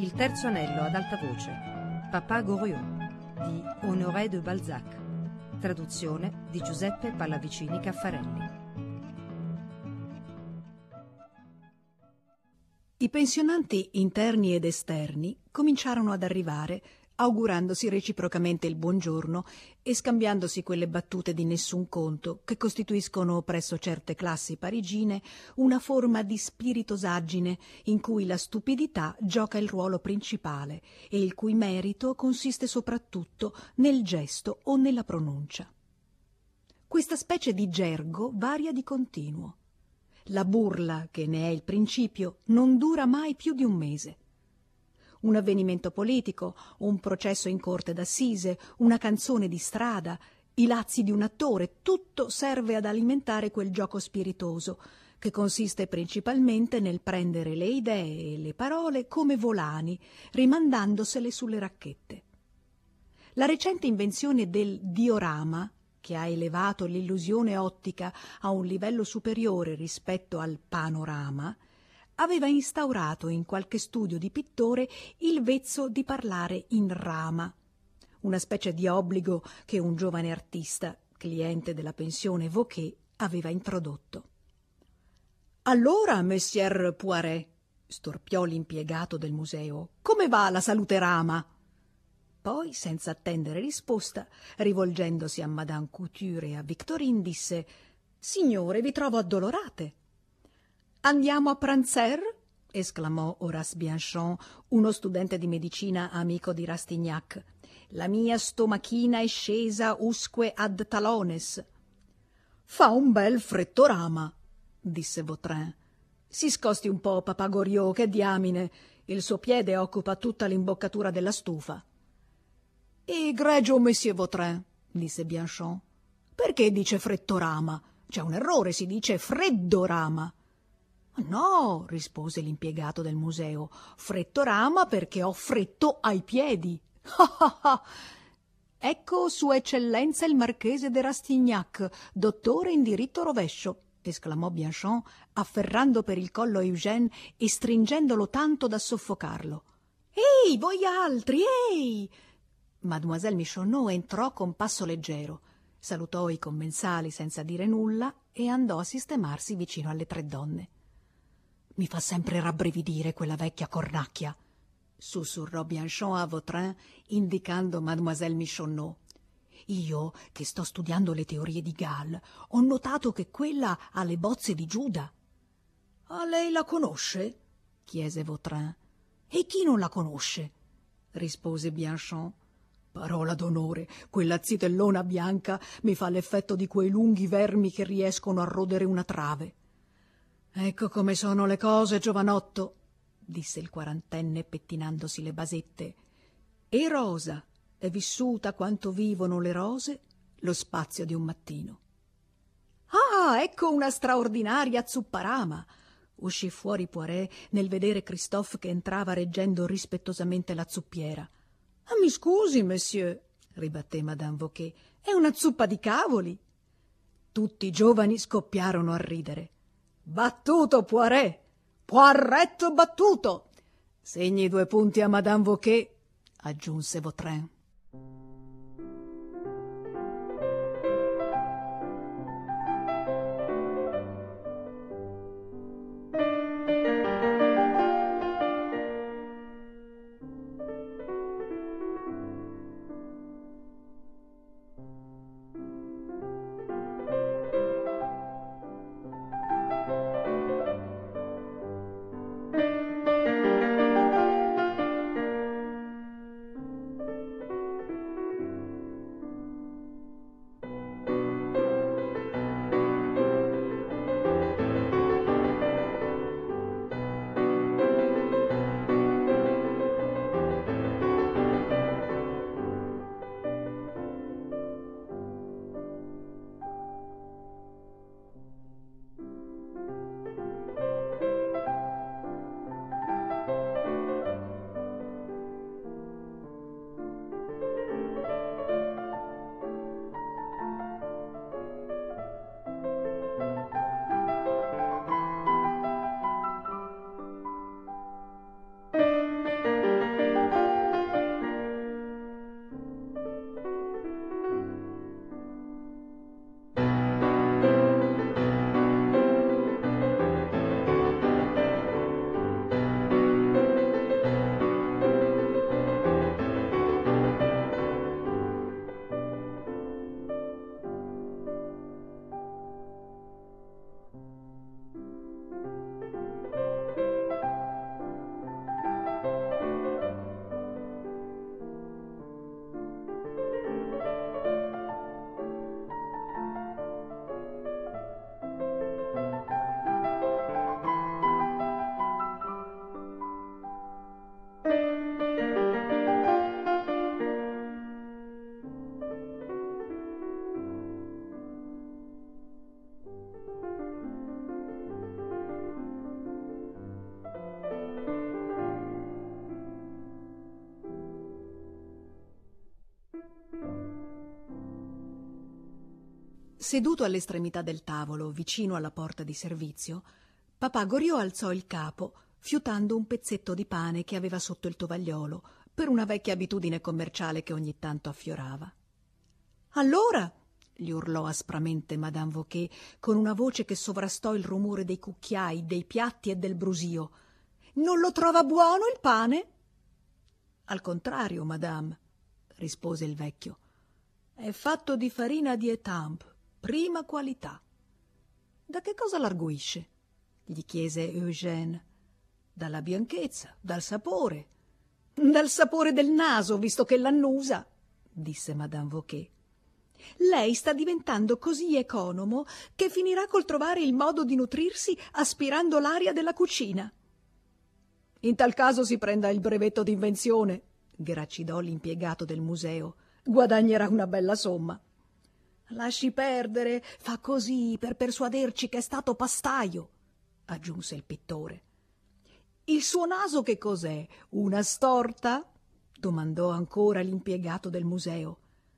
Il terzo anello ad alta voce, Papa Goriot, di Honoré de Balzac, traduzione di Giuseppe Pallavicini Caffarelli. I pensionanti interni ed esterni cominciarono ad arrivare, augurandosi reciprocamente il buongiorno e scambiandosi quelle battute di nessun conto che costituiscono presso certe classi parigine una forma di spiritosaggine in cui la stupidità gioca il ruolo principale e il cui merito consiste soprattutto nel gesto o nella pronuncia. Questa specie di gergo varia di continuo. La burla, che ne è il principio, non dura mai più di un mese. Un avvenimento politico, un processo in corte d'assise, una canzone di strada, i lazzi di un attore, tutto serve ad alimentare quel gioco spiritoso, che consiste principalmente nel prendere le idee e le parole come volani, rimandandosele sulle racchette. La recente invenzione del diorama, che ha elevato l'illusione ottica a un livello superiore rispetto al panorama, aveva instaurato in qualche studio di pittore il vezzo di parlare in rama, una specie di obbligo che un giovane artista, cliente della pensione Vauquer, aveva introdotto. «Allora, Messier Poiret», storpiò l'impiegato del museo, «come va la salute rama?» Poi, senza attendere risposta, rivolgendosi a Madame Couture e a Victorine, disse: «Signore, vi trovo addolorate». «Andiamo a pranzer?» esclamò Horace Bianchon, uno studente di medicina amico di Rastignac. «La mia stomachina è scesa usque ad talones». «Fa un bel frettorama», disse Vautrin. «Si scosti un po', Papa Goriot, che diamine, il suo piede occupa tutta l'imboccatura della stufa». «Egregio Monsieur Vautrin», disse Bianchon, «perché dice frettorama? C'è un errore, si dice freddorama». «No», rispose l'impiegato del museo, «frettorama perché ho fretto ai piedi». «Ecco Sua Eccellenza il Marchese de Rastignac, dottore in diritto rovescio», esclamò Bianchon, afferrando per il collo Eugène e stringendolo tanto da soffocarlo. «Ehi, voi altri, ehi!» Mademoiselle Michonneau entrò con passo leggero, salutò i commensali senza dire nulla e andò a sistemarsi vicino alle tre donne. «Mi fa sempre rabbrividire quella vecchia cornacchia», sussurrò Bianchon a Vautrin, indicando Mademoiselle Michonneau. «Io, che sto studiando le teorie di Gall, ho notato che quella ha le bozze di Giuda». «Ah, lei la conosce?» chiese Vautrin. «E chi non la conosce?» rispose Bianchon. «Parola d'onore, quella zitellona bianca mi fa l'effetto di quei lunghi vermi che riescono a rodere una trave». «Ecco come sono le cose, giovanotto», disse il quarantenne pettinandosi le basette. «E Rosa è vissuta quanto vivono le rose lo spazio di un mattino». «Ah, ecco una straordinaria zupparama», uscì fuori Poiret nel vedere Christophe che entrava reggendo rispettosamente la zuppiera. «Ah, mi scusi, monsieur», ribatté Madame Vauquer, «è una zuppa di cavoli». Tutti i giovani scoppiarono a ridere. «Battuto, Poiret! Poiretto battuto!» «Segni 2 punti a Madame Vauquer», aggiunse Vautrin. Seduto all'estremità del tavolo, vicino alla porta di servizio, papà Goriot alzò il capo, fiutando un pezzetto di pane che aveva sotto il tovagliolo, per una vecchia abitudine commerciale che ogni tanto affiorava. «Allora», gli urlò aspramente Madame Wauquez, con una voce che sovrastò il rumore dei cucchiai, dei piatti e del brusio, «non lo trova buono il pane?» «Al contrario, madame», rispose il vecchio, «è fatto di farina di Étampes, prima qualità». «Da che cosa l'arguisce?» gli chiese Eugène. «Dalla bianchezza, dal sapore». «Dal sapore del naso, visto che l'annusa», disse Madame Wauquez. «Lei sta diventando così economo che finirà col trovare il modo di nutrirsi aspirando l'aria della cucina». «In tal caso si prenda il brevetto d'invenzione», gracidò l'impiegato del museo. «Guadagnerà una bella somma». «Lasci perdere, fa così per persuaderci che è stato pastaio», aggiunse il pittore. «Il suo naso che cos'è? Una storta?» domandò ancora l'impiegato del museo.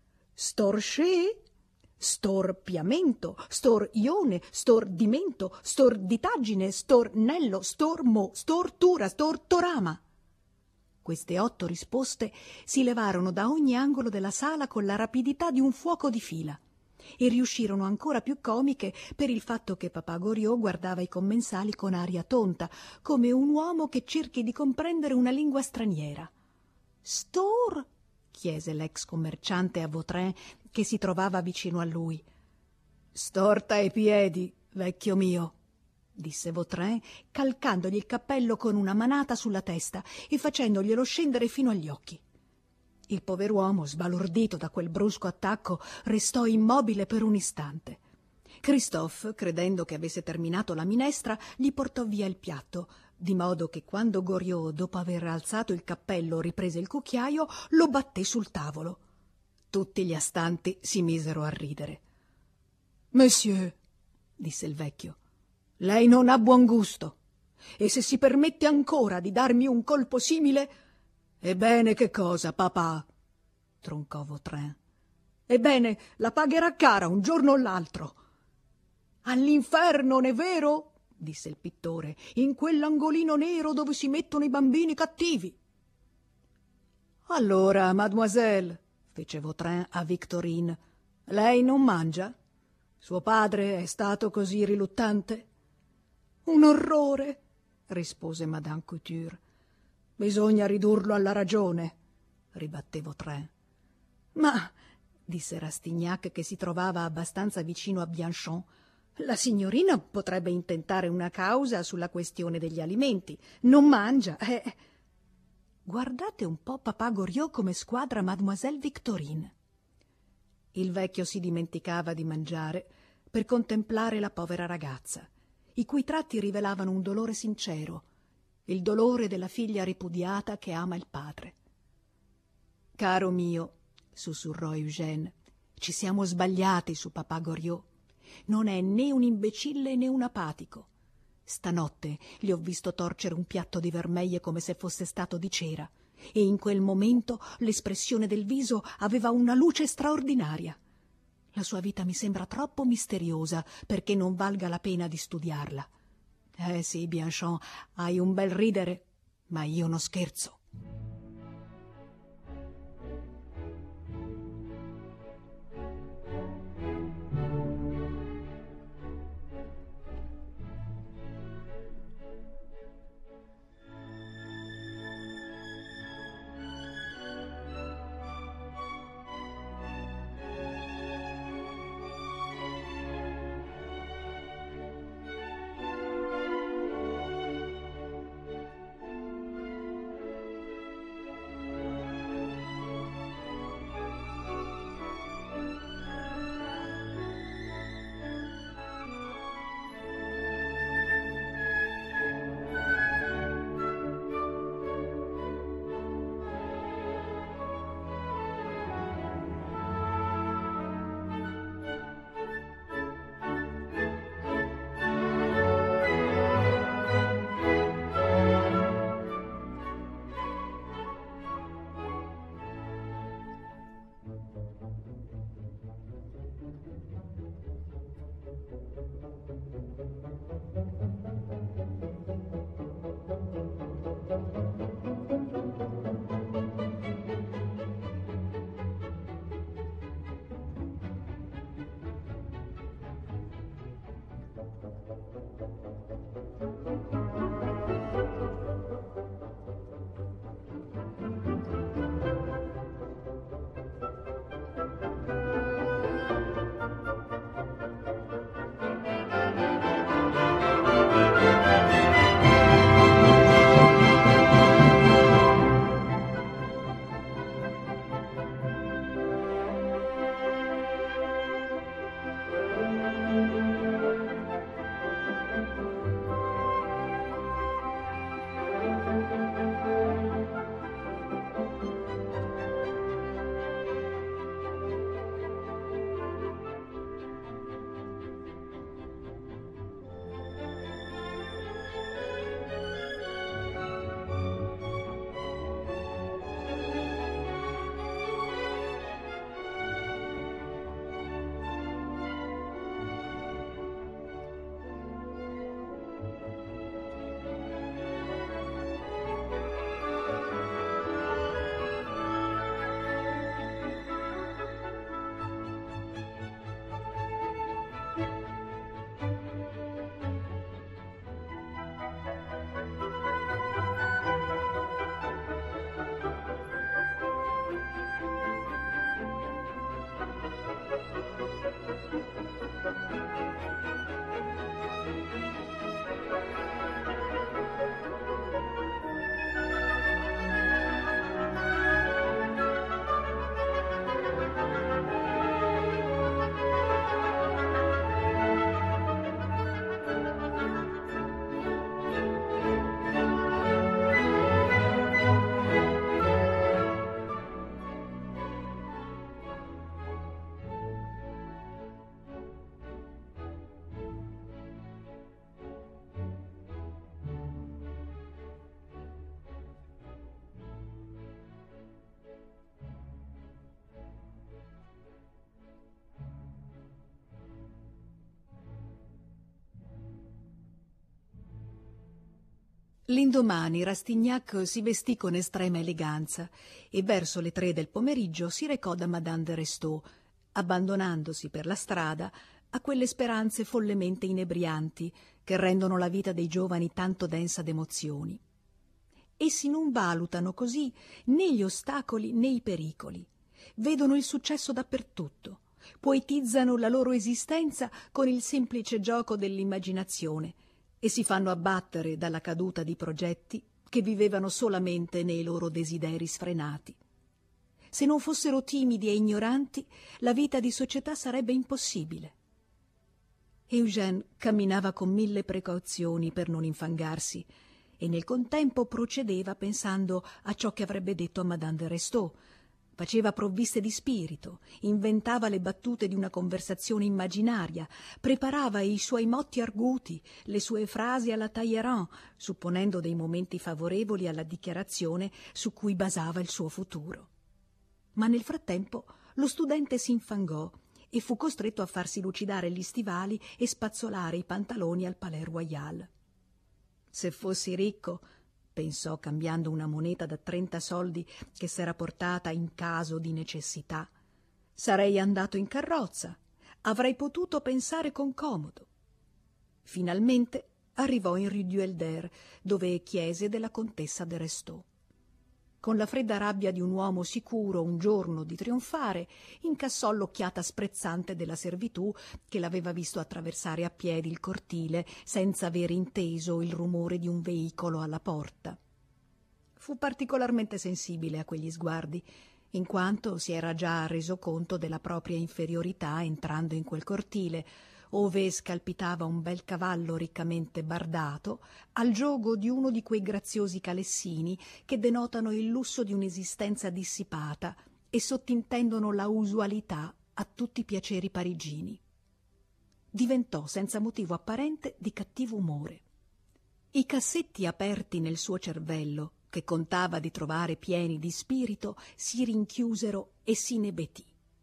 «Storché? Storpiamento, storione, stordimento, storditaggine, stornello, stormo, stortura, stortorama». Queste 8 risposte si levarono da ogni angolo della sala con la rapidità di un fuoco di fila e riuscirono ancora più comiche per il fatto che papà Goriot guardava i commensali con aria tonta, come un uomo che cerchi di comprendere una lingua straniera. «Stor?» chiese l'ex commerciante a Vautrin, che si trovava vicino a lui. «Storta ai piedi, vecchio mio», disse Vautrin, calcandogli il cappello con una manata sulla testa e facendoglielo scendere fino agli occhi. Il pover'uomo, sbalordito da quel brusco attacco, restò immobile per un istante. Christophe, credendo che avesse terminato la minestra, gli portò via il piatto, di modo che quando Goriot, dopo aver alzato il cappello, riprese il cucchiaio, lo batté sul tavolo. Tutti gli astanti si misero a ridere. «Monsieur», disse il vecchio, «lei non ha buon gusto, e se si permette ancora di darmi un colpo simile...» «Ebbene, che cosa, papà?» troncò Vautrin. «Ebbene, la pagherà cara un giorno o l'altro». «All'inferno, non è vero?» disse il pittore, «in quell'angolino nero dove si mettono i bambini cattivi». «Allora, mademoiselle», fece Vautrin a Victorine, «lei non mangia? Suo padre è stato così riluttante?» «Un orrore», rispose Madame Couture. «Bisogna ridurlo alla ragione», ribatté Vautrin. «Ma», disse Rastignac, che si trovava abbastanza vicino a Bianchon, «la signorina potrebbe intentare una causa sulla questione degli alimenti. Non mangia, Guardate un po' papà Goriot come squadra mademoiselle Victorine». Il vecchio si dimenticava di mangiare per contemplare la povera ragazza, i cui tratti rivelavano un dolore sincero, il dolore della figlia ripudiata che ama il padre. «Caro mio», sussurrò Eugène, «ci siamo sbagliati su papà Goriot. Non è né un imbecille né un apatico. Stanotte gli ho visto torcere un piatto di vermeie come se fosse stato di cera, e in quel momento l'espressione del viso aveva una luce straordinaria. La sua vita mi sembra troppo misteriosa perché non valga la pena di studiarla. Sì, Bianchon, hai un bel ridere, ma io non scherzo». L'indomani Rastignac si vestì con estrema eleganza e verso le 3 del pomeriggio si recò da Madame de Restaud, abbandonandosi per la strada a quelle speranze follemente inebrianti che rendono la vita dei giovani tanto densa d'emozioni. Essi non valutano così né gli ostacoli né i pericoli, vedono il successo dappertutto, poetizzano la loro esistenza con il semplice gioco dell'immaginazione e si fanno abbattere dalla caduta di progetti che vivevano solamente nei loro desideri sfrenati. Se non fossero timidi e ignoranti, la vita di società sarebbe impossibile. Eugène camminava con 1000 precauzioni per non infangarsi e nel contempo procedeva pensando a ciò che avrebbe detto a Madame de Restaud. Faceva provviste di spirito, inventava le battute di una conversazione immaginaria, preparava i suoi motti arguti, le sue frasi alla Talleyrand, supponendo dei momenti favorevoli alla dichiarazione su cui basava il suo futuro. Ma nel frattempo lo studente si infangò e fu costretto a farsi lucidare gli stivali e spazzolare i pantaloni al Palais Royal. Se fossi ricco, pensò cambiando una moneta da 30 soldi che s'era portata in caso di necessità, sarei andato in carrozza, avrei potuto pensare con comodo. Finalmente arrivò in Rue du Helder, dove chiese della contessa de Restaud. Con la fredda rabbia di un uomo sicuro un giorno di trionfare, incassò l'occhiata sprezzante della servitù che l'aveva visto attraversare a piedi il cortile senza aver inteso il rumore di un veicolo alla porta. Fu particolarmente sensibile a quegli sguardi, in quanto si era già reso conto della propria inferiorità entrando in quel cortile, ove scalpitava un bel cavallo riccamente bardato, al giogo di uno di quei graziosi calessini che denotano il lusso di un'esistenza dissipata e sottintendono la usualità a tutti i piaceri parigini. Diventò senza motivo apparente di cattivo umore. I cassetti aperti nel suo cervello, che contava di trovare pieni di spirito, si rinchiusero e si inebetì.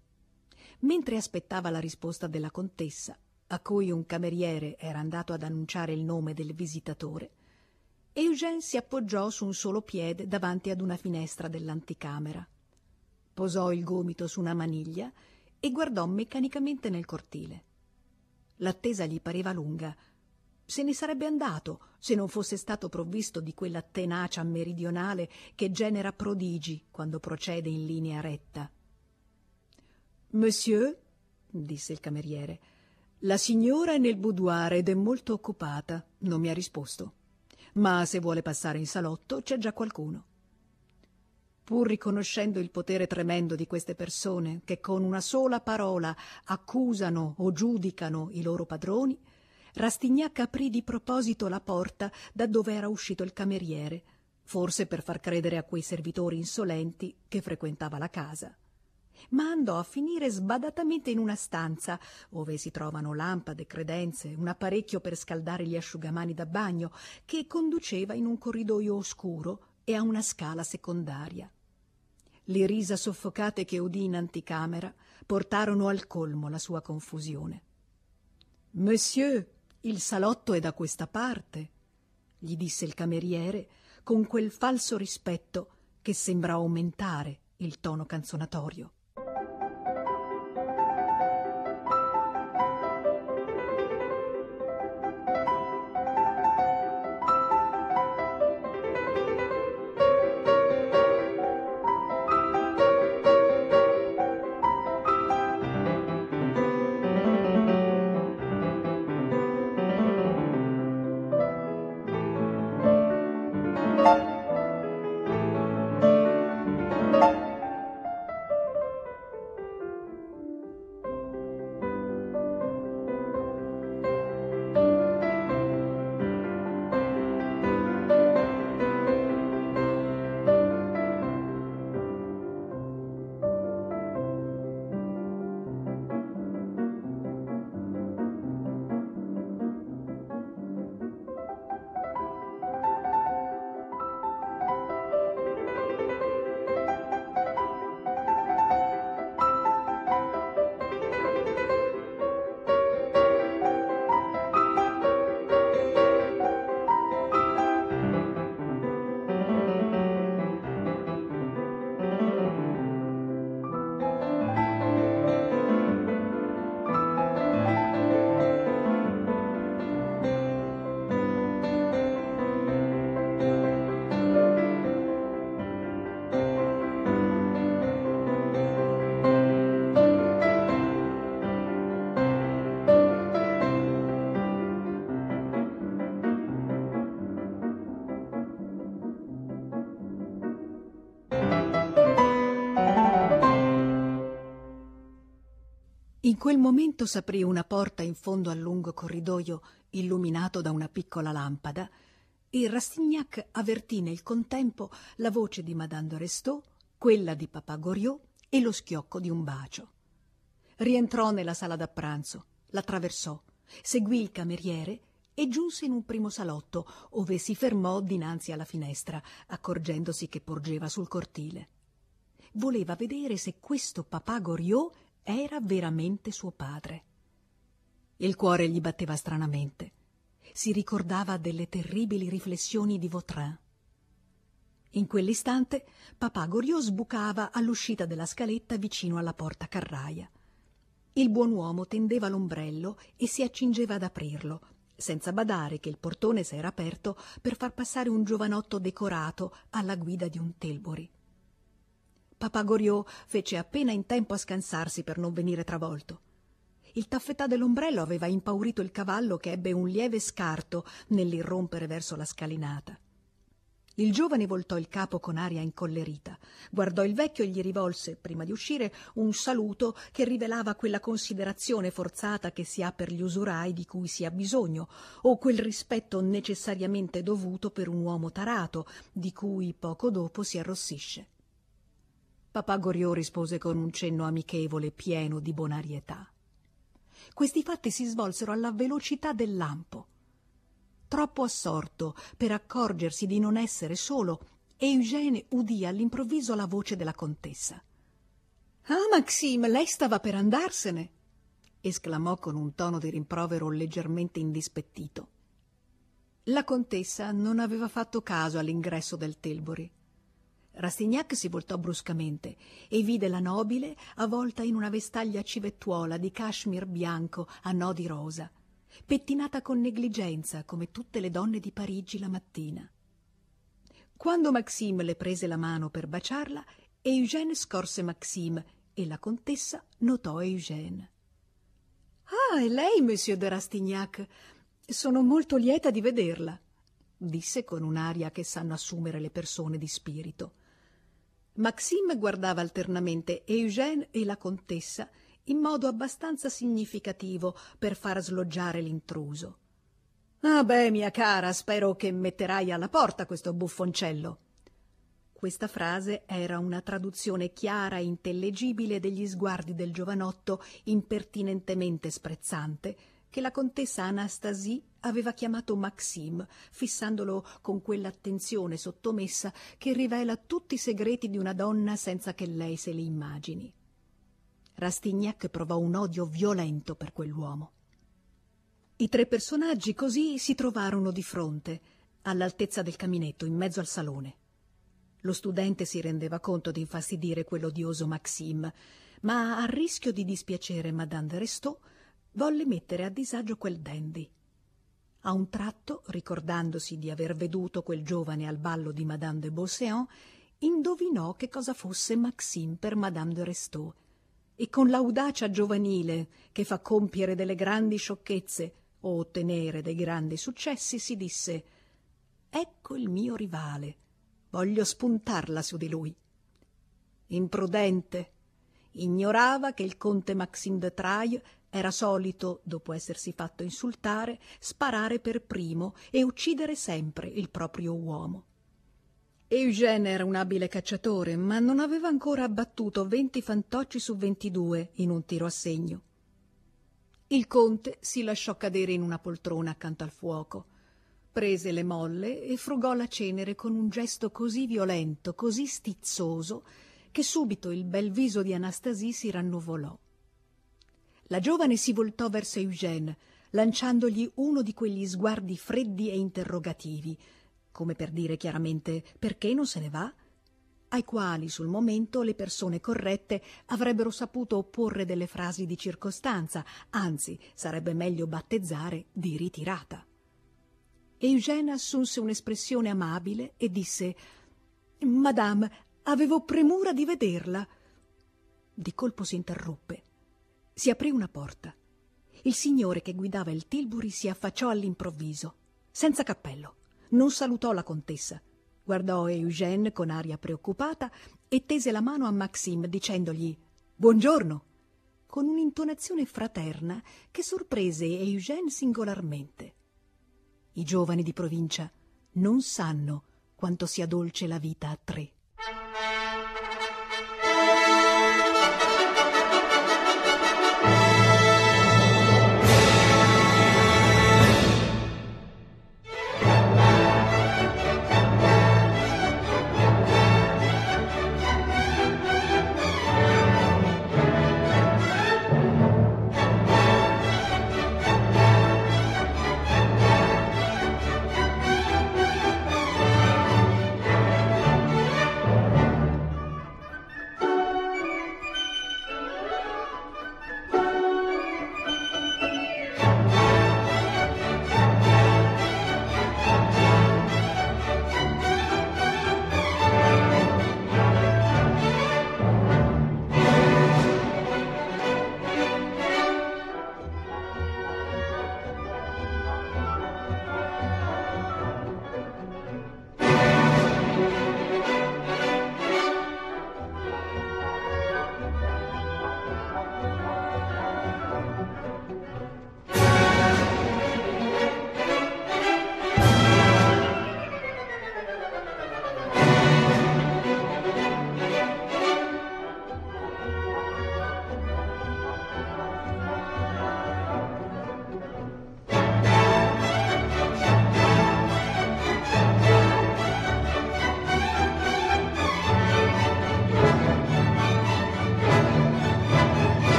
Mentre aspettava la risposta della contessa, a cui un cameriere era andato ad annunciare il nome del visitatore, Eugène si appoggiò su un solo piede davanti ad una finestra dell'anticamera. Posò il gomito su una maniglia e guardò meccanicamente nel cortile. L'attesa gli pareva lunga, se ne sarebbe andato se non fosse stato provvisto di quella tenacia meridionale che genera prodigi quando procede in linea retta. «Monsieur», disse il cameriere, «la signora è nel boudoir ed è molto occupata, non mi ha risposto. Ma se vuole passare in salotto c'è già qualcuno». Pur riconoscendo il potere tremendo di queste persone che con una sola parola accusano o giudicano i loro padroni, Rastignac aprì di proposito la porta da dove era uscito il cameriere, forse per far credere a quei servitori insolenti che frequentava la casa. Ma andò a finire sbadatamente in una stanza, ove si trovano lampade, credenze, un apparecchio per scaldare gli asciugamani da bagno, che conduceva in un corridoio oscuro e a una scala secondaria. Le risa soffocate che udì in anticamera portarono al colmo la sua confusione. «Monsieur, il salotto è da questa parte», gli disse il cameriere con quel falso rispetto che sembra aumentare il tono canzonatorio. In quel momento s'aprì una porta in fondo al lungo corridoio illuminato da una piccola lampada e Rastignac avvertì nel contempo la voce di Madame de Restaud, quella di Papà Goriot e lo schiocco di un bacio. Rientrò nella sala da pranzo, l'attraversò, seguì il cameriere e giunse in un primo salotto, ove si fermò dinanzi alla finestra, accorgendosi che porgeva sul cortile. Voleva vedere se questo Papà Goriot era veramente suo padre. Il cuore gli batteva stranamente. Si ricordava delle terribili riflessioni di Vautrin. In quell'istante Papà Goriot sbucava all'uscita della scaletta vicino alla porta carraia. Il buon uomo tendeva l'ombrello e si accingeva ad aprirlo, senza badare che il portone s'era aperto per far passare un giovanotto decorato alla guida di un Tilbury. Papà Goriot fece appena in tempo a scansarsi per non venire travolto. Il taffetà dell'ombrello aveva impaurito il cavallo, che ebbe un lieve scarto nell'irrompere verso la scalinata. Il giovane voltò il capo con aria incollerita, guardò il vecchio e gli rivolse, prima di uscire, un saluto che rivelava quella considerazione forzata che si ha per gli usurai di cui si ha bisogno, o quel rispetto necessariamente dovuto per un uomo tarato, di cui poco dopo si arrossisce. Papà Goriot rispose con un cenno amichevole pieno di bonarietà. Questi fatti si svolsero alla velocità del lampo. Troppo assorto per accorgersi di non essere solo, Eugène udì all'improvviso la voce della contessa. «Ah, Maxime, lei stava per andarsene!» esclamò con un tono di rimprovero leggermente indispettito. La contessa non aveva fatto caso all'ingresso del Tilbury. Rastignac si voltò bruscamente e vide la nobile avvolta in una vestaglia civettuola di cashmere bianco a nodi rosa, pettinata con negligenza come tutte le donne di Parigi la mattina. Quando Maxime le prese la mano per baciarla, Eugène scorse Maxime e la contessa notò Eugène. «Ah, è lei, Monsieur de Rastignac? Sono molto lieta di vederla», disse con un'aria che sanno assumere le persone di spirito. Maxime guardava alternamente Eugène e la contessa in modo abbastanza significativo per far sloggiare l'intruso. «Ah beh, mia cara, spero che metterai alla porta questo buffoncello». Questa frase era una traduzione chiara e intellegibile degli sguardi del giovanotto impertinentemente sprezzante che la contessa Anastasie aveva chiamato Maxime, fissandolo con quell'attenzione sottomessa che rivela tutti i segreti di una donna senza che lei se li immagini. Rastignac provò un odio violento per quell'uomo. I tre personaggi così si trovarono di fronte, all'altezza del caminetto, in mezzo al salone. Lo studente si rendeva conto di infastidire quell'odioso Maxime, ma a rischio di dispiacere Madame de Restaud volle mettere a disagio quel dandy. A un tratto, ricordandosi di aver veduto quel giovane al ballo di Madame de Beauséant, indovinò che cosa fosse Maxime per Madame de Restaud e con l'audacia giovanile che fa compiere delle grandi sciocchezze o ottenere dei grandi successi si disse: «Ecco il mio rivale, voglio spuntarla su di lui». Imprudente! Ignorava che il conte Maxime de Trailles era solito, dopo essersi fatto insultare, sparare per primo e uccidere sempre il proprio uomo. Eugène era un abile cacciatore, ma non aveva ancora abbattuto 20 fantocci su 22 in un tiro a segno. Il conte si lasciò cadere in una poltrona accanto al fuoco, prese le molle e frugò la cenere con un gesto così violento, così stizzoso, che subito il bel viso di Anastasie si rannuvolò. La giovane si voltò verso Eugène, lanciandogli uno di quegli sguardi freddi e interrogativi, come per dire chiaramente perché non se ne va, ai quali sul momento le persone corrette avrebbero saputo opporre delle frasi di circostanza, anzi sarebbe meglio battezzare di ritirata. Eugène assunse un'espressione amabile e disse: «Madame, avevo premura di vederla». Di colpo si interruppe. Si aprì una porta. Il signore che guidava il Tilbury si affacciò all'improvviso, senza cappello. Non salutò la contessa. Guardò Eugène con aria preoccupata e tese la mano a Maxime dicendogli «Buongiorno», con un'intonazione fraterna che sorprese Eugène singolarmente. I giovani di provincia non sanno quanto sia dolce la vita a tre.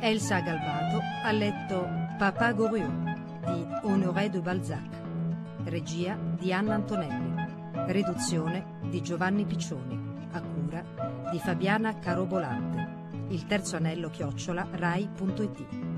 Elsa Galbato ha letto Papa Goriot di Honoré de Balzac, regia di Anna Antonelli, riduzione di Giovanni Piccioni, a cura di Fabiana Carobolante. Il terzo anello @rai.it